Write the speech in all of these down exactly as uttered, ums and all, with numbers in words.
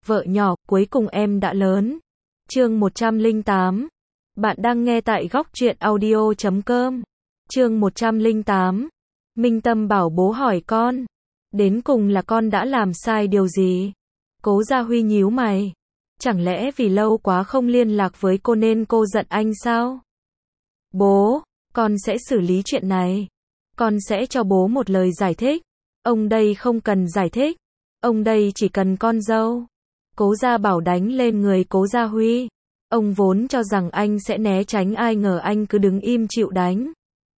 Vợ nhỏ, cuối cùng em đã lớn. Chương một trăm lẻ tám. Bạn đang nghe tại góc truyện audio chấm com. Chương một trăm lẻ tám. Minh Tâm bảo bố hỏi con. Đến cùng là con đã làm sai điều gì? Cố Gia Huy nhíu mày. Chẳng lẽ vì lâu quá không liên lạc với cô nên cô giận anh sao? Bố, con sẽ xử lý chuyện này. Con sẽ cho bố một lời giải thích. Ông đây không cần giải thích. Ông đây chỉ cần con dâu. Cố Gia Bảo đánh lên người Cố Gia Huy. Ông vốn cho rằng anh sẽ né tránh, ai ngờ anh cứ đứng im chịu đánh.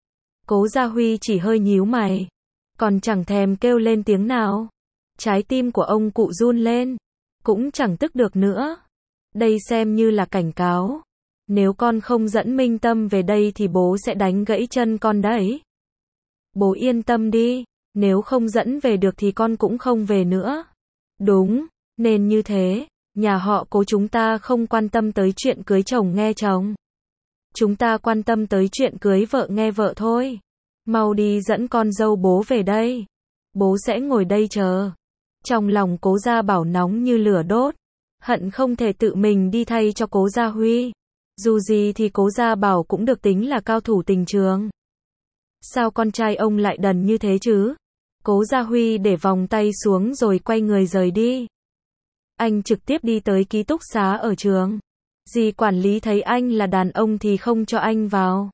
Cố Gia Huy chỉ hơi nhíu mày, còn chẳng thèm kêu lên tiếng nào. Trái tim của ông cụ run lên, cũng chẳng tức được nữa. Đây xem như là cảnh cáo. Nếu con không dẫn Minh Tâm về đây thì bố sẽ đánh gãy chân con đấy. Bố yên tâm đi, nếu không dẫn về được thì con cũng không về nữa. Đúng, nên như thế, nhà họ Cố chúng ta không quan tâm tới chuyện cưới chồng nghe chồng. Chúng ta quan tâm tới chuyện cưới vợ nghe vợ thôi. Mau đi dẫn con dâu bố về đây. Bố sẽ ngồi đây chờ. Trong lòng Cố Gia Bảo nóng như lửa đốt, hận không thể tự mình đi thay cho Cố Gia Huy. Dù gì thì Cố Gia Bảo cũng được tính là cao thủ tình trường. Sao con trai ông lại đần như thế chứ? Cố Gia Huy để vòng tay xuống rồi quay người rời đi. Anh trực tiếp đi tới ký túc xá ở trường. Dì quản lý thấy anh là đàn ông thì không cho anh vào.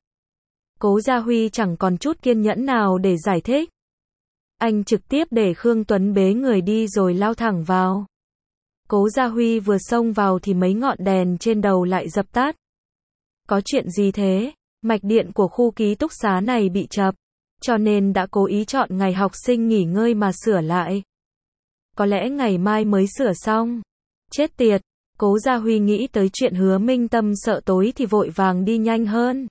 Cố Gia Huy chẳng còn chút kiên nhẫn nào để giải thích. Anh trực tiếp để Khương Tuấn bế người đi rồi lao thẳng vào. Cố Gia Huy vừa xông vào thì mấy ngọn đèn trên đầu lại dập tắt. Có chuyện gì thế? Mạch điện của khu ký túc xá này bị chập, cho nên đã cố ý chọn ngày học sinh nghỉ ngơi mà sửa lại. Có lẽ ngày mai mới sửa xong. Chết tiệt, Cố Gia Huy nghĩ tới chuyện Hứa Minh Tâm sợ tối thì vội vàng đi nhanh hơn.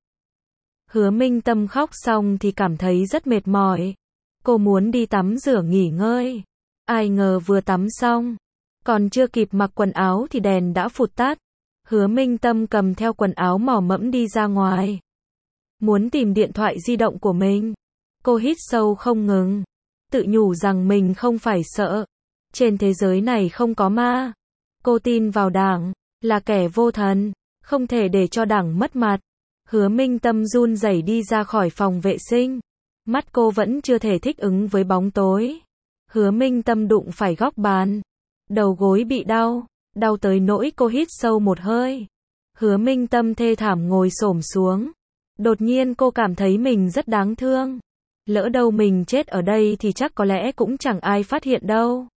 Hứa Minh Tâm khóc xong thì cảm thấy rất mệt mỏi. Cô muốn đi tắm rửa nghỉ ngơi. Ai ngờ vừa tắm xong, còn chưa kịp mặc quần áo thì đèn đã phụt tắt. Hứa Minh Tâm cầm theo quần áo mò mẫm đi ra ngoài. Muốn tìm điện thoại di động của mình. Cô hít sâu không ngừng. Tự nhủ rằng mình không phải sợ. Trên thế giới này không có ma. Cô tin vào Đảng, là kẻ vô thần, không thể để cho Đảng mất mặt. Hứa Minh Tâm run rẩy đi ra khỏi phòng vệ sinh. Mắt cô vẫn chưa thể thích ứng với bóng tối. Hứa Minh Tâm đụng phải góc bàn. Đầu gối bị đau, đau tới nỗi cô hít sâu một hơi. Hứa Minh Tâm thê thảm ngồi xổm xuống. Đột nhiên cô cảm thấy mình rất đáng thương. Lỡ đâu mình chết ở đây thì chắc có lẽ cũng chẳng ai phát hiện đâu.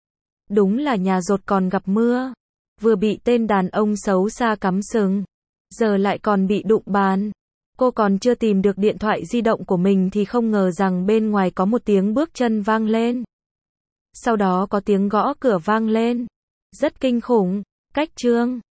Đúng là nhà dột còn gặp mưa. Vừa bị tên đàn ông xấu xa cắm sừng, giờ lại còn bị đụng bàn. Cô còn chưa tìm được điện thoại di động của mình thì không ngờ rằng bên ngoài có một tiếng bước chân vang lên. Sau đó có tiếng gõ cửa vang lên. Rất kinh khủng. Cách Trương